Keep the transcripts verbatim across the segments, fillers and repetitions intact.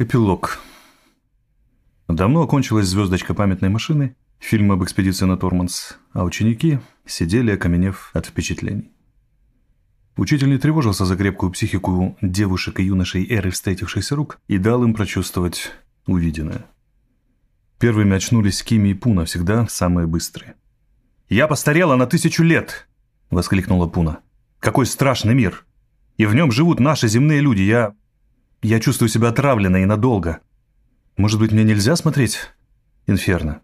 Эпилог. Давно окончилась звездочка памятной машины, фильм об экспедиции на Торманс, а ученики сидели, окаменев от впечатлений. Учитель не тревожился за крепкую психику девушек и юношей эры встретившихся рук и дал им прочувствовать увиденное. Первыми очнулись Кими и Пуна, всегда самые быстрые. «Я постарела на тысячу лет!» — воскликнула Пуна. «Какой страшный мир! И в нем живут наши земные люди. Я... я чувствую себя отравленной и надолго. Может быть, мне нельзя смотреть «Инферно»?»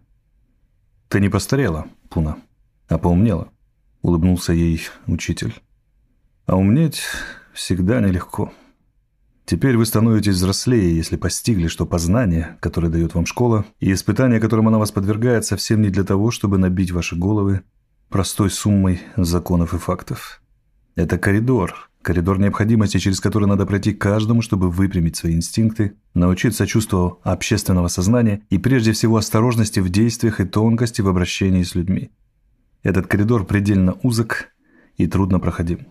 «Ты не постарела, Пуна, а поумнела», — улыбнулся ей учитель. «А умнеть всегда нелегко. Теперь вы становитесь взрослее, если постигли, что познание, которое дает вам школа, и испытания, которым она вас подвергает, совсем не для того, чтобы набить ваши головы простой суммой законов и фактов. Это коридор, коридор необходимости, через который надо пройти каждому, чтобы выпрямить свои инстинкты, научиться чувству общественного сознания и прежде всего осторожности в действиях и тонкости в обращении с людьми. Этот коридор предельно узок и трудно проходим».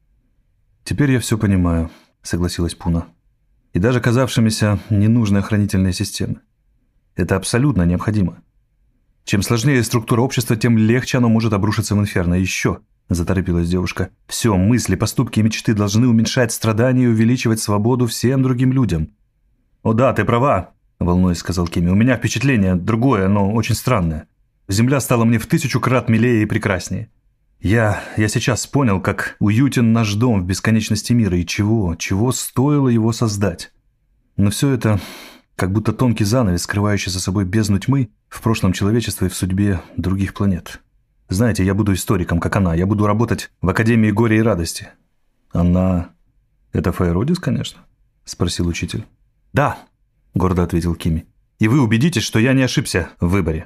«Теперь я все понимаю», — согласилась Пуна. «И даже казавшимися ненужной охранительной системы. Это абсолютно необходимо. Чем сложнее структура общества, тем легче оно может обрушиться в инферно. И еще», — заторопилась девушка, — «все, мысли, поступки и мечты должны уменьшать страдания и увеличивать свободу всем другим людям». «О да, ты права», — волнуясь сказал Кими. «У меня впечатление другое, но очень странное. Земля стала мне в тысячу крат милее и прекраснее. Я, я сейчас понял, как уютен наш дом в бесконечности мира и чего, чего стоило его создать. Но все это как будто тонкий занавес, скрывающий за собой бездну тьмы в прошлом человечества и в судьбе других планет. Знаете, я буду историком, как она. Я буду работать в Академии горя и радости». «Она... это Фейродис, конечно?» — спросил учитель. «Да», — гордо ответил Кими. «И вы убедитесь, что я не ошибся в выборе».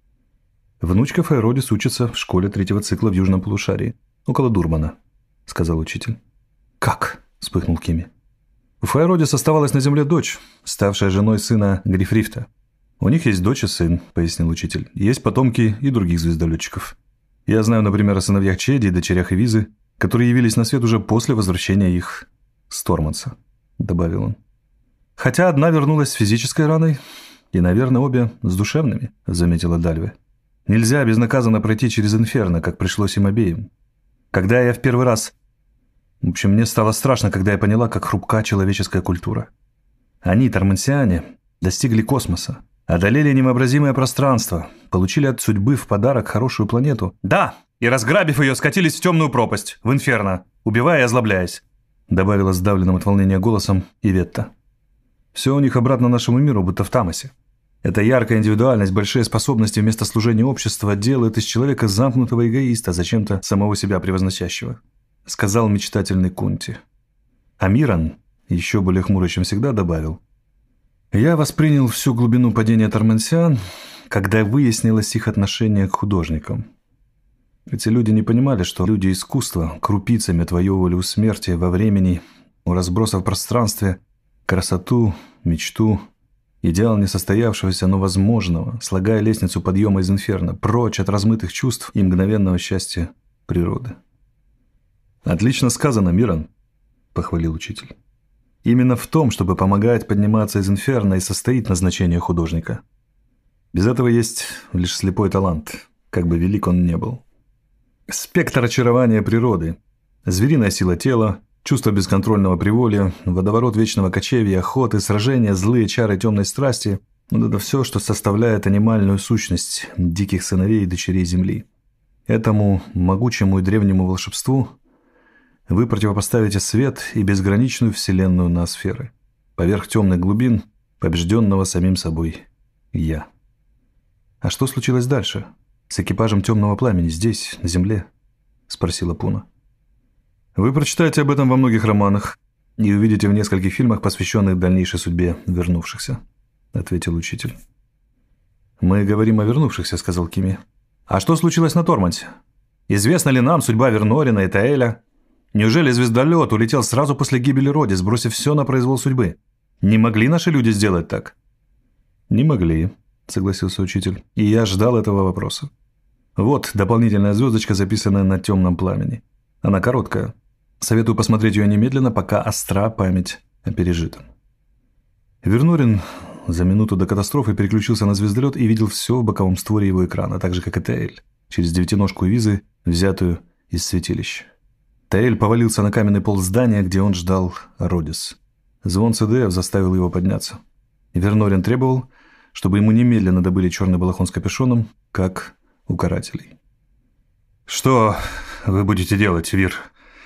«Внучка Фейродис учится в школе третьего цикла в Южном полушарии, около Дурмана», — сказал учитель. «Как?» — вспыхнул Кими. «У Фейродис оставалась на земле дочь, ставшая женой сына Грифрифта. У них есть дочь и сын», — пояснил учитель. «Есть потомки и других звездолетчиков. Я знаю, например, о сыновьях Чеди и дочерях Эвизы, которые явились на свет уже после возвращения их с Торманса», — добавил он. «Хотя одна вернулась с физической раной, и, наверное, обе с душевными», — заметила Дальве. «Нельзя безнаказанно пройти через инферно, как пришлось им обеим. Когда я в первый раз... В общем, мне стало страшно, когда я поняла, как хрупка человеческая культура. Они, тормансиане, достигли космоса, одолели невообразимое пространство, получили от судьбы в подарок хорошую планету. Да, и, разграбив ее, скатились в темную пропасть, в инферно, убивая и озлобляясь», — добавила сдавленным от волнения голосом Иветта. «Все у них обратно нашему миру, будто в Тамосе. Эта яркая индивидуальность, большие способности вместо служения обществу делают из человека замкнутого эгоиста, зачем-то самого себя превозносящего», — сказал мечтательный Кунти. А Миран, еще более хмуро, чем всегда, добавил: «Я воспринял всю глубину падения тормансиан, когда выяснилось их отношение к художникам. Эти люди не понимали, что люди искусства крупицами отвоевывали у смерти во времени, у разброса в пространстве, красоту, мечту, идеал несостоявшегося, но возможного, слагая лестницу подъема из инферно, прочь от размытых чувств и мгновенного счастья природы». «Отлично сказано, Миран», — похвалил учитель. «Именно в том, чтобы помогать подниматься из инферно, и состоит назначение художника. Без этого есть лишь слепой талант, как бы велик он ни был. Спектр очарования природы, звериная сила тела, чувство бесконтрольного приволья, водоворот вечного кочевья, охоты, сражения, злые чары темной страсти — вот это все, что составляет анимальную сущность диких сыновей и дочерей Земли. Этому могучему и древнему волшебству вы противопоставите свет и безграничную вселенную ноосферы, поверх темных глубин, побежденного самим собой «я». «А что случилось дальше, с экипажем темного пламени, здесь, на Земле?» — спросила Пуна. «Вы прочитаете об этом во многих романах и увидите в нескольких фильмах, посвященных дальнейшей судьбе вернувшихся», — ответил учитель. «Мы говорим о вернувшихся», — сказал Кими. «А что случилось на Тормансе? Известна ли нам судьба Вернорина и Таэля? Неужели звездолет улетел сразу после гибели Роди, сбросив все на произвол судьбы? Не могли наши люди сделать так?» «Не могли», — согласился учитель. «И я ждал этого вопроса. Вот дополнительная звездочка, записанная на темном пламени. Она короткая. Советую посмотреть ее немедленно, пока остра память о пережитом». Вернорин за минуту до катастрофы переключился на звездолет и видел все в боковом створе его экрана, так же, как и Тейль, через девятиножку Визы, взятую из святилища. Тейль повалился на каменный пол здания, где он ждал Родис. Звон ЦДФ заставил его подняться. Вернорин требовал, чтобы ему немедленно добыли черный балахон с капюшоном, как у карателей. «Что вы будете делать, Вир?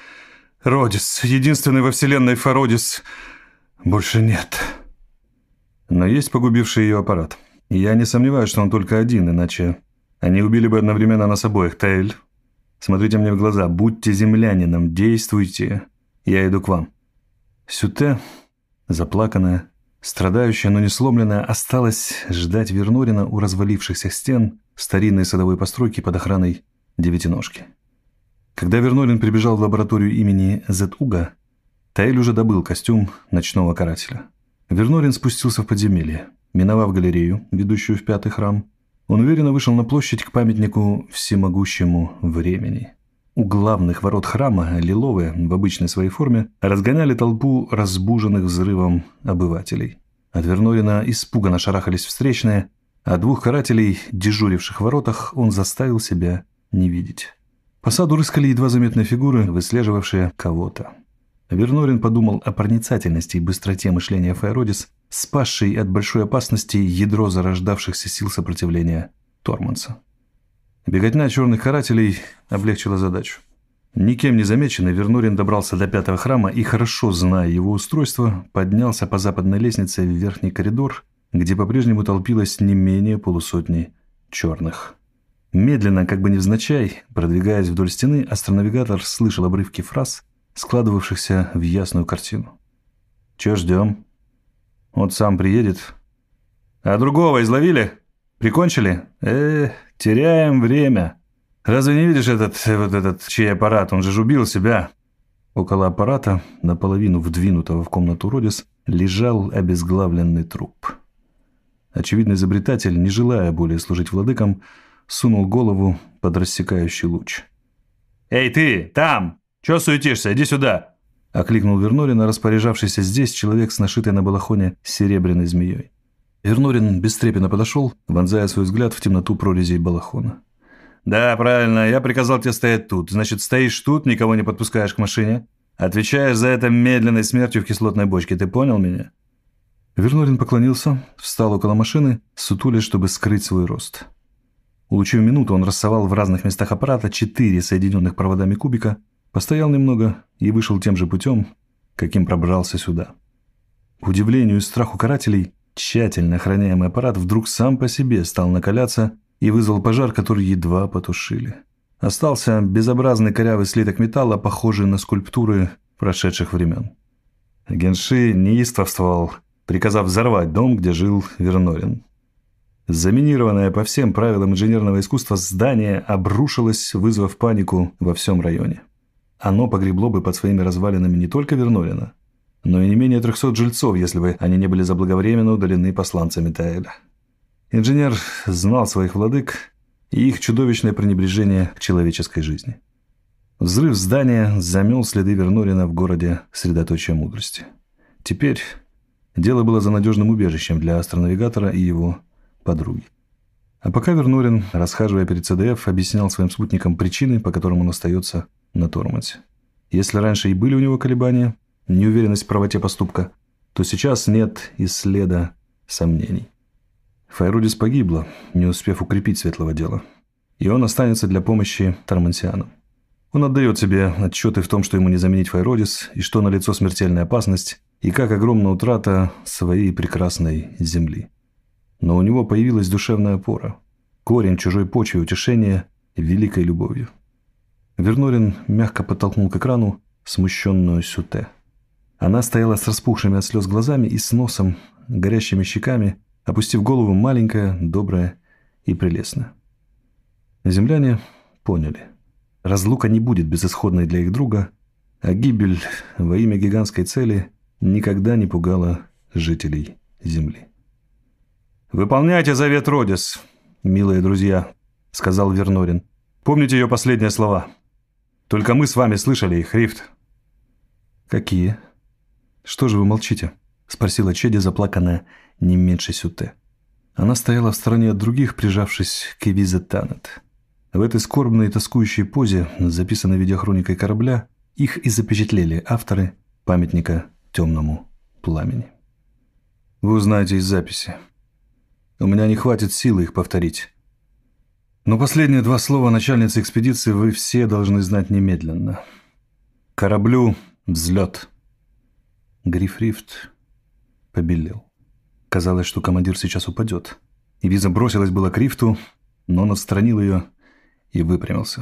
Родис, единственный во вселенной Фародис, больше нет». Но есть погубивший ее аппарат. И я не сомневаюсь, что он только один, иначе они убили бы одновременно нас обоих. Тейль, смотрите мне в глаза, будьте землянином, действуйте, я иду к вам. Сюте, заплаканная, страдающая, но не сломленная, осталась ждать Вернорина у развалившихся стен старинной садовой постройки под охраной девятиножки. Когда Вернорин прибежал в лабораторию имени Зетуга, Тейль уже добыл костюм ночного карателя. Вернорин спустился в подземелье. Миновав галерею, ведущую в пятый храм, он уверенно вышел на площадь к памятнику всемогущему времени. У главных ворот храма лиловые, в обычной своей форме, разгоняли толпу разбуженных взрывом обывателей. От Вернорина испуганно шарахались встречные, а двух карателей, дежуривших в воротах, он заставил себя не видеть. По саду рыскали едва заметные фигуры, выслеживавшие кого-то. Вернорин подумал о проницательности и быстроте мышления Файродис, спасшей от большой опасности ядро зарождавшихся сил сопротивления Торманса. Беготня черных карателей облегчила задачу. Никем не замеченный, Вернорин добрался до пятого храма и, хорошо зная его устройство, поднялся по западной лестнице в верхний коридор, где по-прежнему толпилось не менее полусотни черных. Медленно, как бы невзначай, продвигаясь вдоль стены, астронавигатор слышал обрывки фраз, складывавшихся в ясную картину. «Чё ждем? Вот сам приедет. А другого изловили? Прикончили? Э, теряем время. Разве не видишь этот, вот этот, чей аппарат? Он же убил себя». Около аппарата, наполовину вдвинутого в комнату Родис, лежал обезглавленный труп. Очевидно, изобретатель, не желая более служить владыкам, сунул голову под рассекающий луч. «Эй ты, там! Чё суетишься? Иди сюда!» — окликнул Вернорина, распоряжавшийся здесь человек с нашитой на балахоне серебряной змеей. Вернорин бестрепетно подошел, вонзая свой взгляд в темноту прорезей балахона. «Да, правильно, я приказал тебе стоять тут. Значит, стоишь тут, никого не подпускаешь к машине. Отвечаешь за это медленной смертью в кислотной бочке. Ты понял меня?» Вернорин поклонился, встал около машины, сутулясь, чтобы скрыть свой рост. Улучив минуту, он рассовал в разных местах аппарата четыре соединенных проводами кубика, постоял немного и вышел тем же путем, каким пробрался сюда. К удивлению и страху карателей, тщательно охраняемый аппарат вдруг сам по себе стал накаляться и вызвал пожар, который едва потушили. Остался безобразный корявый слиток металла, похожий на скульптуры прошедших времен. Генши неистовствовал, приказав взорвать дом, где жил Вернорин. Заминированное по всем правилам инженерного искусства здание обрушилось, вызвав панику во всем районе. Оно погребло бы под своими развалинами не только Вернорина, но и не менее трехсот жильцов, если бы они не были заблаговременно удалены посланцами Тейля. Инженер знал своих владык и их чудовищное пренебрежение к человеческой жизни. Взрыв здания замел следы Вернорина в городе средоточия мудрости. Теперь дело было за надежным убежищем для астронавигатора и его подруги. А пока Вернорин, расхаживая перед ЦДФ, объяснял своим спутникам причины, по которым он остается на Тормансе. Если раньше и были у него колебания, неуверенность в правоте поступка, то сейчас нет и следа сомнений. Файродис погибла, не успев укрепить светлого дела, и он останется для помощи тормансианам. Он отдает себе отчеты в том, что ему не заменить Файродис, и что налицо смертельная опасность, и как огромна утрата своей прекрасной земли. Но у него появилась душевная опора, корень чужой почвы утешения и великой любовью. Вернорин мягко подтолкнул к экрану смущенную Сюте. Она стояла с распухшими от слез глазами и с носом, горящими щеками, опустив голову, маленькая, добрая и прелестная. Земляне поняли. Разлука не будет безысходной для их друга, а гибель во имя гигантской цели никогда не пугала жителей Земли. «Выполняйте завет Родис, милые друзья», — сказал Вернорин. «Помните ее последние слова. Только мы с вами слышали их, Рифт». «Какие? Что же вы молчите?» – спросила Чеди, заплаканная не меньше Сюте. Она стояла в стороне от других, прижавшись к Эвизе Танет. В этой скорбной и тоскующей позе, записанной видеохроникой корабля, их и запечатлели авторы памятника темному пламени. Вы узнаете из записи. У меня не хватит силы их повторить. Но последние два слова начальницы экспедиции вы все должны знать немедленно. Кораблю взлет. Гриф Рифт побелел. Казалось, что командир сейчас упадет. Эвиза бросилась было к Рифту, но он отстранил ее и выпрямился.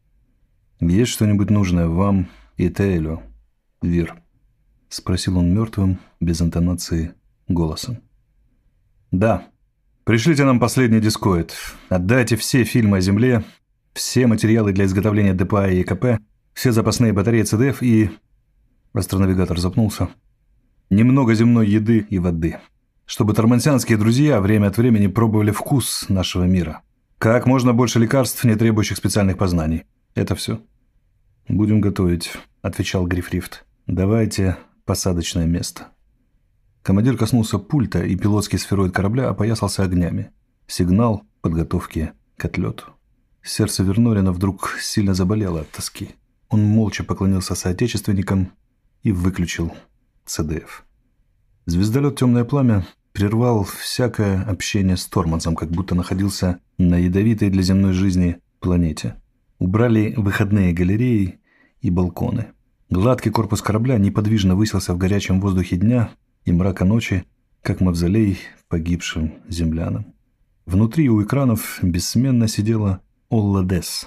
«Есть что-нибудь нужное вам и Тейлю, Вир?» — спросил он мертвым, без интонации, голосом. «Да. Пришлите нам последний дискоид. Отдайте все фильмы о Земле, все материалы для изготовления ДПА и ЕКП, все запасные батареи ЦДФ и...» Астронавигатор запнулся. «Немного земной еды и воды, чтобы тормансианские друзья время от времени пробовали вкус нашего мира. Как можно больше лекарств, не требующих специальных познаний. Это все». «Будем готовить», — отвечал Гриф Рифт. «Давайте посадочное место». Командир коснулся пульта, и пилотский сфероид корабля опоясался огнями. Сигнал подготовки к отлету. Сердце Вернорина вдруг сильно заболело от тоски. Он молча поклонился соотечественникам и выключил ЦДФ. Звездолет «Темное пламя» прервал всякое общение с Тормансом, как будто находился на ядовитой для земной жизни планете. Убрали выходные галереи и балконы. Гладкий корпус корабля неподвижно высился в горячем воздухе дня и мрака ночи, как мавзолей погибшим землянам. Внутри у экранов бессменно сидела Олла Десс.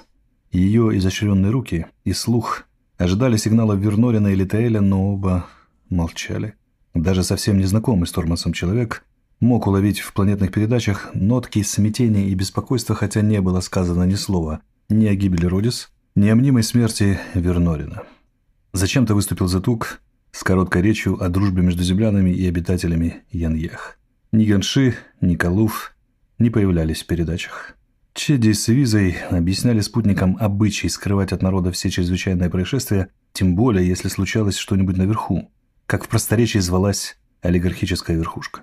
Ее изощренные руки и слух ожидали сигнала Вернорина или Теэля, но оба молчали. Даже совсем незнакомый с Тормансом человек мог уловить в планетных передачах нотки смятения и беспокойства, хотя не было сказано ни слова ни о гибели Родис, ни о мнимой смерти Вернорина. Зачем-то выступил Зетук с короткой речью о дружбе между землянами и обитателями Яньех. Ни Ганши, ни Калуф не появлялись в передачах. Чеди с Эвизой объясняли спутникам обычай скрывать от народа все чрезвычайные происшествия, тем более, если случалось что-нибудь наверху, как в просторечии звалась олигархическая верхушка.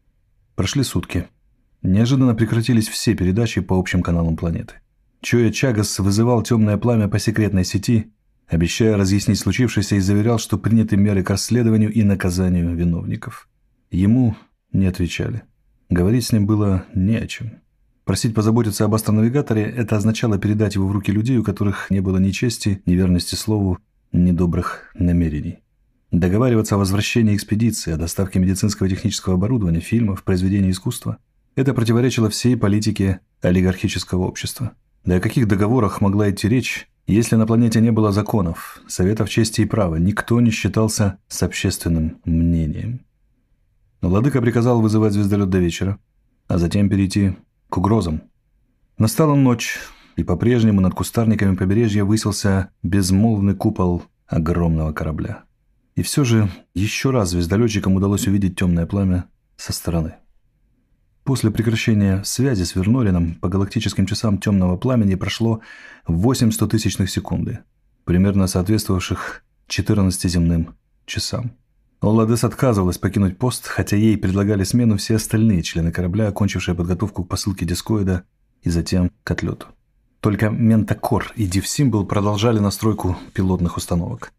Прошли сутки. Неожиданно прекратились все передачи по общим каналам планеты. Чоя Чагас вызывал темное пламя по секретной сети, обещая разъяснить случившееся, и заверял, что приняты меры к расследованию и наказанию виновников. Ему не отвечали. Говорить с ним было не о чем. Просить позаботиться об астронавигаторе – это означало передать его в руки людей, у которых не было ни чести, ни верности слову, ни добрых намерений. Договариваться о возвращении экспедиции, о доставке медицинского и технического оборудования, фильмов, произведений искусства – это противоречило всей политике олигархического общества. Да о каких договорах могла идти речь, если на планете не было законов, советов чести и права, никто не считался с общественным мнением. Владыка приказал вызывать звездолет до вечера, а затем перейти к угрозам. Настала ночь, и по-прежнему над кустарниками побережья высился безмолвный купол огромного корабля. И все же еще раз звездолетчикам удалось увидеть темное пламя со стороны. После прекращения связи с Вернорином по галактическим часам темного пламени прошло восемь стотысячных секунды, примерно соответствовавших четырнадцати земным часам. Олла Десс отказывалась покинуть пост, хотя ей предлагали смену все остальные члены корабля, окончившие подготовку к посылке дискоида и затем к отлету. Только Ментакор и Дивсимбл продолжали настройку пилотных установок.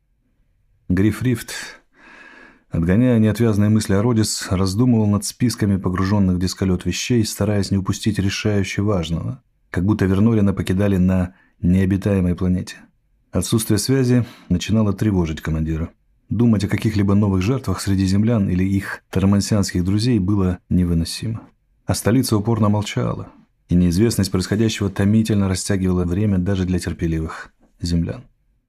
Гриф Рифт, отгоняя неотвязные мысли о Родис, раздумывал над списками погруженных в дисколет вещей, стараясь не упустить решающе важного, как будто Вернорина покидали на необитаемой планете. Отсутствие связи начинало тревожить командира. Думать о каких-либо новых жертвах среди землян или их тормансианских друзей было невыносимо. А столица упорно молчала, и неизвестность происходящего томительно растягивала время даже для терпеливых землян.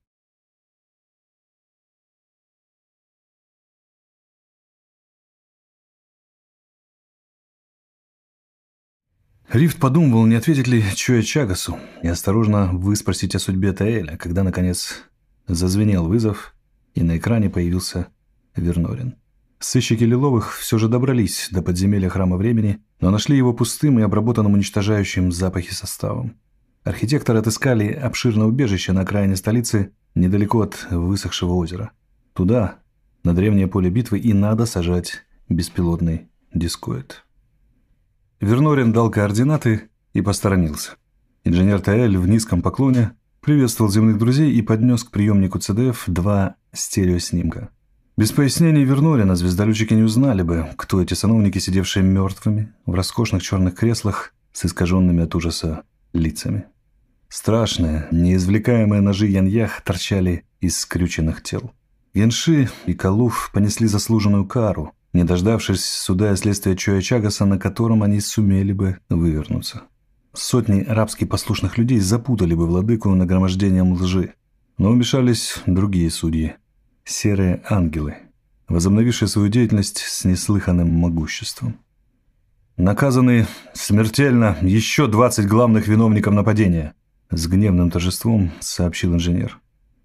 Рифт подумывал, не ответить ли Чоя Чагасу и осторожно выспросить о судьбе Теэля, когда, наконец, зазвенел вызов, и на экране появился Вернорин. Сыщики Лиловых все же добрались до подземелья Храма Времени, но нашли его пустым и обработанным уничтожающим запахи составом. Архитекторы отыскали обширное убежище на окраине столицы, недалеко от высохшего озера. Туда, на древнее поле битвы, и надо сажать беспилотный дискоид. Вернорин дал координаты и посторонился. Инженер Таэль в низком поклоне приветствовал земных друзей и поднес к приемнику Цэ Дэ Эф два стереоснимка. Без пояснений Вернорина звездолетчики не узнали бы, кто эти сановники, сидевшие мертвыми в роскошных черных креслах с искаженными от ужаса лицами. Страшные, неизвлекаемые ножи Яньях торчали из скрюченных тел. Янши и Калуф понесли заслуженную кару, не дождавшись суда и следствия Чоя Чагаса, на котором они сумели бы вывернуться. Сотни рабски послушных людей запутали бы владыку нагромождением лжи. Но вмешались другие судьи. Серые ангелы, возобновившие свою деятельность с неслыханным могуществом. Наказаны смертельно еще двадцать главных виновников нападения, с гневным торжеством сообщил инженер.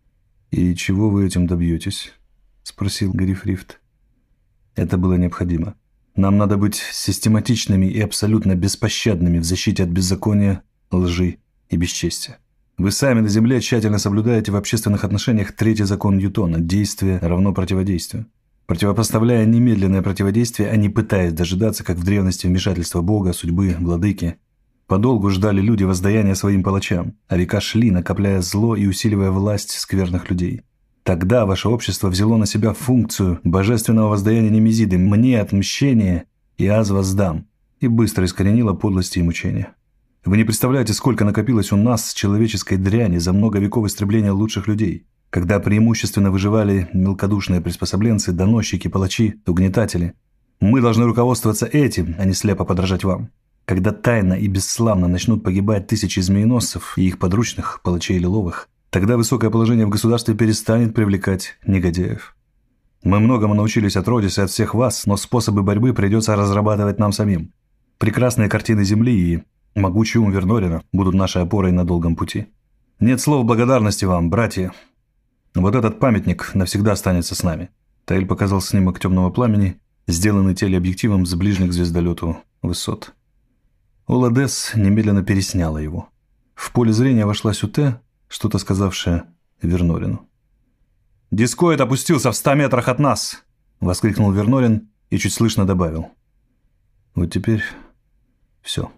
«И чего вы этим добьетесь?» – спросил Грифрифт. Это было необходимо. Нам надо быть систематичными и абсолютно беспощадными в защите от беззакония, лжи и бесчестия. Вы сами на Земле тщательно соблюдаете в общественных отношениях третий закон Ньютона – действие равно противодействию. Противопоставляя немедленное противодействие, а не пытаясь дожидаться, как в древности, вмешательства Бога, судьбы, владыки. Подолгу ждали люди воздаяния своим палачам, а века шли, накопляя зло и усиливая власть скверных людей. Тогда ваше общество взяло на себя функцию божественного воздаяния Немезиды «мне отмщение, и аз воздам» и быстро искоренило подлости и мучения. Вы не представляете, сколько накопилось у нас человеческой дряни за много веков истребления лучших людей, когда преимущественно выживали мелкодушные приспособленцы, доносчики, палачи, угнетатели. Мы должны руководствоваться этим, а не слепо подражать вам. Когда тайно и бесславно начнут погибать тысячи змееносцев и их подручных, палачей или ловых, тогда высокое положение в государстве перестанет привлекать негодяев. Мы многому научились от Родиса и от всех вас, но способы борьбы придется разрабатывать нам самим. Прекрасные картины Земли и могучий ум Вернорина будут нашей опорой на долгом пути. Нет слов благодарности вам, братья. Вот этот памятник навсегда останется с нами. Таэль показал снимок темного пламени, сделанный телеобъективом с ближних к звездолету высот. Оладес немедленно пересняла его. В поле зрения вошла Сюте, что-то сказавшее Вернорину. «Дискоид опустился в ста метрах от нас!» — воскликнул Вернорин и чуть слышно добавил. «Вот теперь все».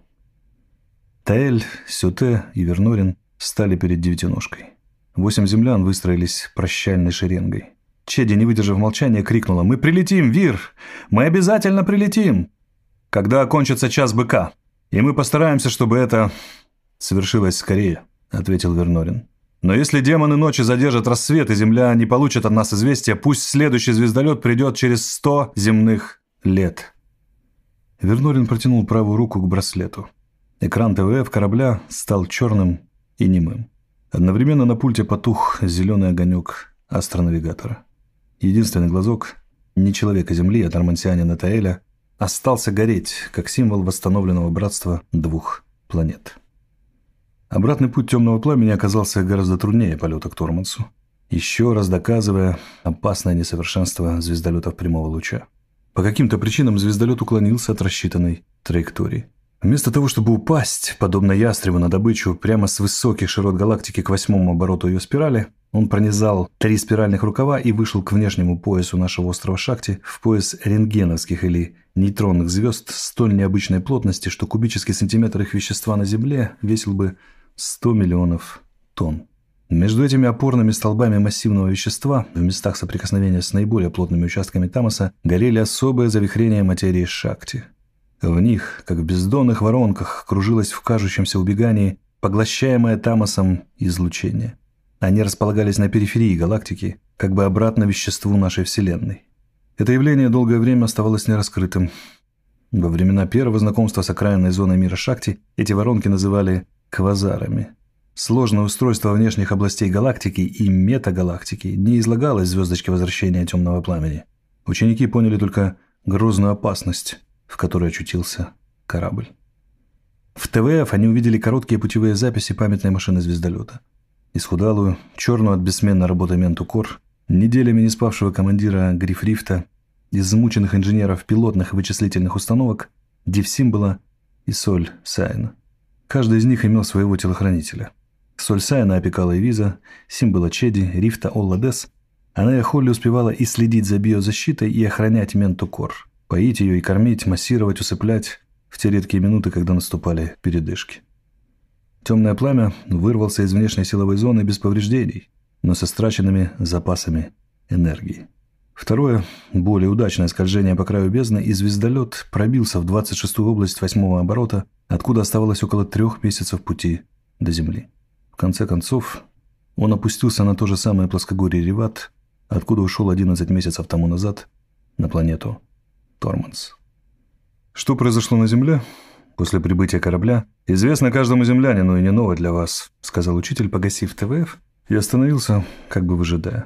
Таэль, Сюте и Вернорин встали перед девятиножкой. Восемь землян выстроились прощальной шеренгой. Чеди, не выдержав молчания, крикнула: «Мы прилетим, Вир! Мы обязательно прилетим! Когда окончится час быка, и мы постараемся, чтобы это совершилось скорее», — ответил Вернорин. «Но если демоны ночи задержат рассвет, и Земля не получит от нас известия, пусть следующий звездолет придет через сто земных лет». Вернорин протянул правую руку к браслету. Экран Тэ Вэ Эф корабля стал черным и немым. Одновременно на пульте потух зеленый огонек астронавигатора. Единственный глазок, не человека Земли, а тормансианина Таэля, остался гореть, как символ восстановленного братства двух планет. Обратный путь темного пламени оказался гораздо труднее полета к Тормансу, еще раз доказывая опасное несовершенство звездолетов прямого луча. По каким-то причинам звездолет уклонился от рассчитанной траектории. Вместо того, чтобы упасть, подобно ястребу на добычу, прямо с высоких широт галактики к восьмому обороту ее спирали, он пронизал три спиральных рукава и вышел к внешнему поясу нашего острова Шакти, в пояс рентгеновских или нейтронных звезд столь необычной плотности, что кубический сантиметр их вещества на Земле весил бы сто миллионов тонн. Между этими опорными столбами массивного вещества, в местах соприкосновения с наиболее плотными участками Тамоса, горели особые завихрения материи Шакти. В них, как в бездонных воронках, кружилось в кажущемся убегании поглощаемое Тамосом излучение. Они располагались на периферии галактики, как бы обратно веществу нашей Вселенной. Это явление долгое время оставалось нераскрытым. Во времена первого знакомства с окраинной зоной мира Шакти эти воронки называли квазарами. Сложное устройство внешних областей галактики и метагалактики не излагалось в звездочке возвращения темного пламени. Ученики поняли только грозную опасность, в которой очутился корабль. В Тэ Вэ Эф они увидели короткие путевые записи памятной машины звездолета. Исхудалую, черную от бессменной работы Ментукор, неделями не спавшего командира Грифрифта, измученных инженеров пилотных и вычислительных установок, Дивсимбола и Соль Сайна. Каждый из них имел своего телохранителя. Соль Сайна опекала Эвиза, Симбола Чеди, Рифта Олладес. Она и Холли успевала и следить за биозащитой, и охранять Ментукор. поить ее и кормить, массировать, усыплять в те редкие минуты, когда наступали передышки. Темное пламя вырвался из внешней силовой зоны без повреждений, но с истраченными запасами энергии. Второе, более удачное скольжение по краю бездны, и звездолет пробился в двадцать шестую область восьмого оборота, откуда оставалось около трех месяцев пути до Земли. В конце концов, он опустился на то же самое плоскогорье Реват, откуда ушел одиннадцать месяцев тому назад на планету Торманс. Что произошло на Земле после прибытия корабля, известно каждому землянину и не ново для вас, сказал учитель, погасив ТВФ, и остановился, как бы выжидая.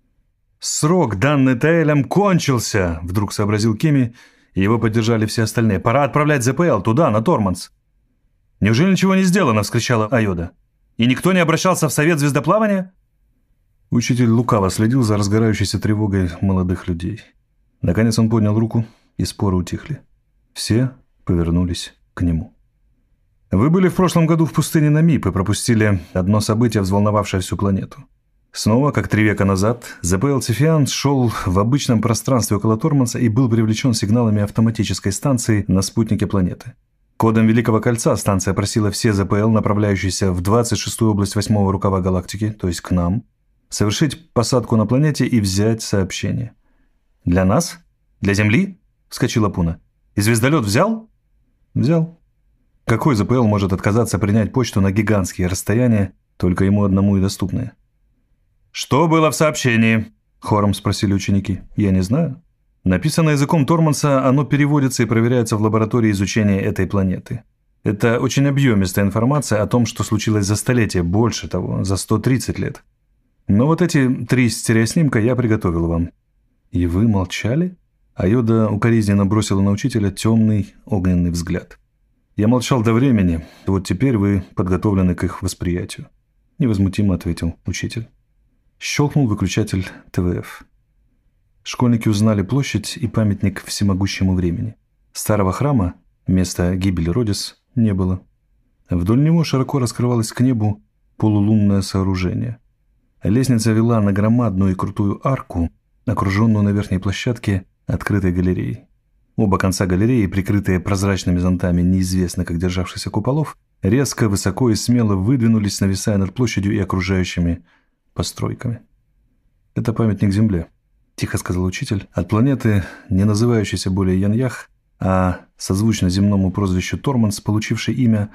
«Срок, данный Таэлем, кончился!» – вдруг сообразил Кими, и его поддержали все остальные. «Пора отправлять ЗПЛ туда, на Торманс!» «Неужели ничего не сделано?» – вскричала Айода. «И никто не обращался в Совет звездоплавания?» Учитель лукаво следил за разгорающейся тревогой молодых людей. Наконец он поднял руку, и споры утихли. Все повернулись к нему. «Вы были в прошлом году в пустыне Намиб и пропустили одно событие, взволновавшее всю планету. Снова, как три века назад, ЗПЛ Цефиан шел в обычном пространстве около Торманса и был привлечен сигналами автоматической станции на спутнике планеты. Кодом Великого Кольца станция просила все ЗПЛ, направляющиеся в двадцать шестую область восьмого рукава галактики, то есть к нам, совершить посадку на планете и взять сообщение. «Для нас? Для Земли?» – вскочила Пуна. «И звездолет взял?» «Взял. Какой ЗПЛ может отказаться принять почту на гигантские расстояния, только ему одному и доступные?» «Что было в сообщении?» – хором спросили ученики. «Я не знаю. Написано языком Торманса, оно переводится и проверяется в лаборатории изучения этой планеты. Это очень объемистая информация о том, что случилось за столетие, больше того, за сто тридцать лет. Но вот эти три стереоснимка я приготовил вам». «И вы молчали?» Айода укоризненно бросила на учителя темный огненный взгляд. «Я молчал до времени, вот теперь вы подготовлены к их восприятию», – невозмутимо ответил учитель. Щелкнул выключатель ТВФ. Школьники узнали площадь и памятник всемогущему времени. Старого храма, места гибели Родис, не было. Вдоль него широко раскрывалось к небу полулунное сооружение. Лестница вела на громадную и крутую арку, окруженную на верхней площадке открытой галереей. Оба конца галереи, прикрытые прозрачными зонтами неизвестно как державшихся куполов, резко, высоко и смело выдвинулись, нависая над площадью и окружающими постройками. «Это памятник Земле», – тихо сказал учитель, – «от планеты, не называющейся более Яньях, а созвучно земному прозвищу Торманс, получившей имя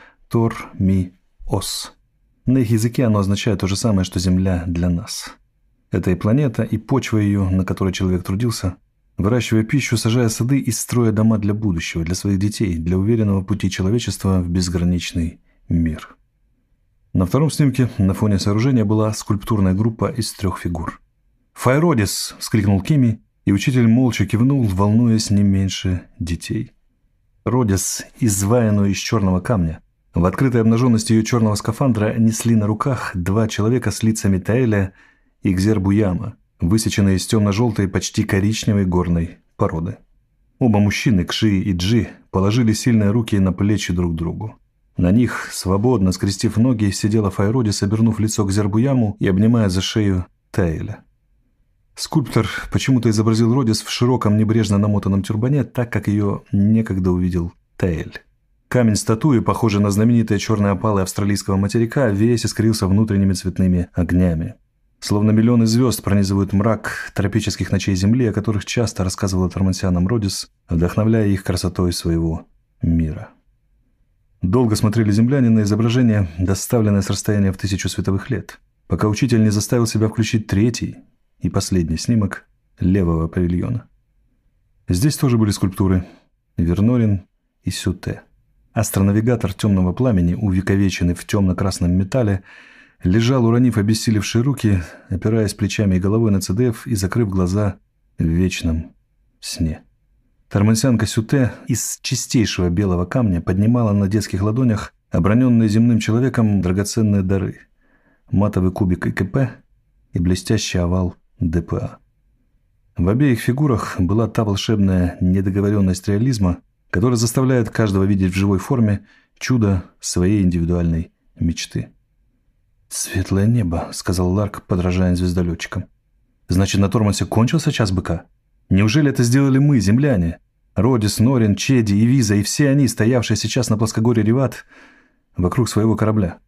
Тор-Ми-Ос. На их языке оно означает то же самое, что Земля для нас. Это и планета, и почва ее, на которой человек трудился, выращивая пищу, сажая сады и строя дома для будущего, для своих детей, для уверенного пути человечества в безграничный мир». На втором снимке на фоне сооружения была скульптурная группа из трех фигур. «Файродис!» – вскрикнул Кими, и учитель молча кивнул, волнуясь не меньше детей. Родис, изваянную из черного камня, в открытой обнаженности ее черного скафандра несли на руках два человека с лицами Таэля и Кзербуяма, высеченные из темно-желтой, почти коричневой горной породы. Оба мужчины, Кши и Джи, положили сильные руки на плечи друг другу. На них, свободно скрестив ноги, сидела Файродис, обернув лицо к Зербуяму и обнимая за шею Таэля. Скульптор почему-то изобразил Родис в широком небрежно намотанном тюрбане, так как ее некогда увидел Таэль. Камень статуи, похожий на знаменитые черные опалы австралийского материка, весь искрился внутренними цветными огнями. Словно миллионы звезд пронизывают мрак тропических ночей Земли, о которых часто рассказывала тормансянам Родис, вдохновляя их красотой своего мира. Долго смотрели земляне на изображение, доставленное с расстояния в тысячу световых лет, пока учитель не заставил себя включить третий и последний снимок левого павильона. Здесь тоже были скульптуры Вернорин и Сюте. Астронавигатор темного пламени, увековеченный в темно-красном металле, лежал, уронив обессилевшие руки, опираясь плечами и головой на ЦДФ и закрыв глаза в вечном сне. Тормансянка Сюте из чистейшего белого камня поднимала на детских ладонях оброненные земным человеком драгоценные дары – матовый кубик ИКП и блестящий овал ДПА. В обеих фигурах была та волшебная недоговоренность реализма, которая заставляет каждого видеть в живой форме чудо своей индивидуальной мечты. «Светлое небо», – сказал Ларк, подражая звездолетчикам. «Значит, на Тормансе кончился час быка? Неужели это сделали мы, земляне? Родис, Норин, Чеди и Виза, и все они, стоявшие сейчас на плоскогорье Реват, вокруг своего корабля.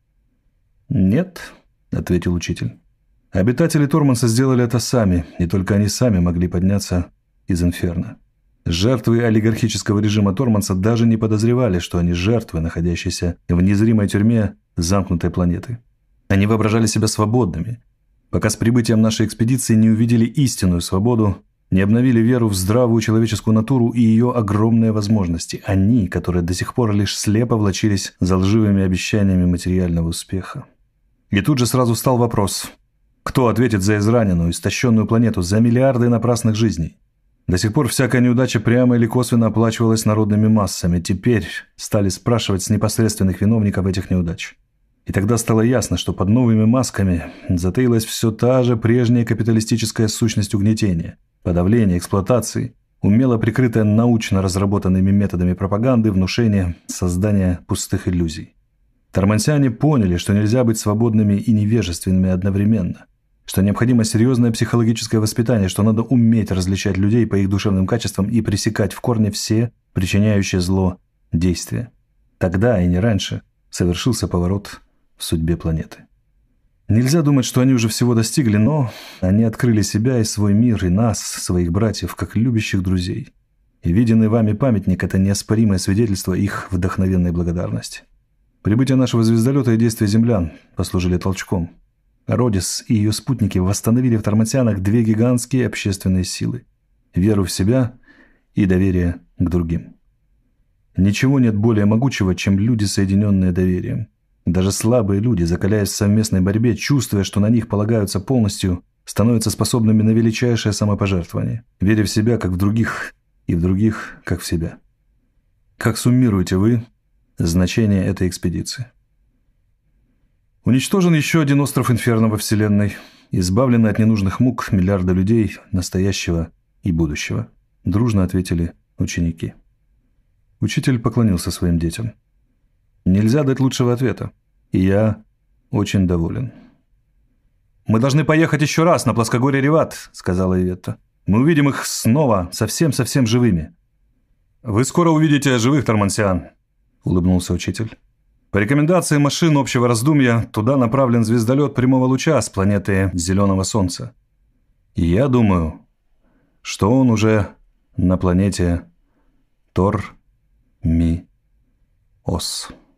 «Нет», — ответил учитель. «Обитатели Торманса сделали это сами, и только они сами могли подняться из Инферно. Жертвы олигархического режима Торманса даже не подозревали, что они жертвы, находящиеся в незримой тюрьме замкнутой планеты. Они воображали себя свободными, пока с прибытием нашей экспедиции не увидели истинную свободу, не обновили веру в здравую человеческую натуру и ее огромные возможности. Они, которые до сих пор лишь слепо влачились за лживыми обещаниями материального успеха. И тут же сразу встал вопрос: кто ответит за израненную, истощенную планету, за миллиарды напрасных жизней? До сих пор всякая неудача прямо или косвенно оплачивалась народными массами. Теперь стали спрашивать с непосредственных виновников этих неудач. И тогда стало ясно, что под новыми масками затаилась все та же прежняя капиталистическая сущность угнетения, подавления, эксплуатации, умело прикрытая научно разработанными методами пропаганды, внушения, создания пустых иллюзий. Тормансяне поняли, что нельзя быть свободными и невежественными одновременно, что необходимо серьезное психологическое воспитание, что надо уметь различать людей по их душевным качествам и пресекать в корне все причиняющие зло действия. Тогда, и не раньше, совершился поворот в судьбе планеты. Нельзя думать, что они уже всего достигли, но они открыли себя и свой мир, и нас, своих братьев, как любящих друзей. И виденный вами памятник – это неоспоримое свидетельство их вдохновенной благодарности. Прибытие нашего звездолета и действия землян послужили толчком. Родис и ее спутники восстановили в тормансянах две гигантские общественные силы – веру в себя и доверие к другим. Ничего нет более могучего, чем люди, соединенные доверием. Даже слабые люди, закаляясь в совместной борьбе, чувствуя, что на них полагаются полностью, становятся способными на величайшее самопожертвование, веря в себя, как в других, и в других, как в себя. Как суммируете вы значение этой экспедиции? Уничтожен еще один остров Инферно во Вселенной, избавлены от ненужных мук миллиарда людей настоящего и будущего. Дружно ответили ученики. Учитель поклонился своим детям. Нельзя дать лучшего ответа. И я очень доволен. «Мы должны поехать еще раз на плоскогорье Реват», — сказала Иветта. «Мы увидим их снова, совсем-совсем живыми». «Вы скоро увидите живых тормансиан», — улыбнулся учитель. «По рекомендации машин общего раздумья туда направлен звездолет прямого луча с планеты Зеленого Солнца. И я думаю, что он уже на планете Тор-Ми-Ос».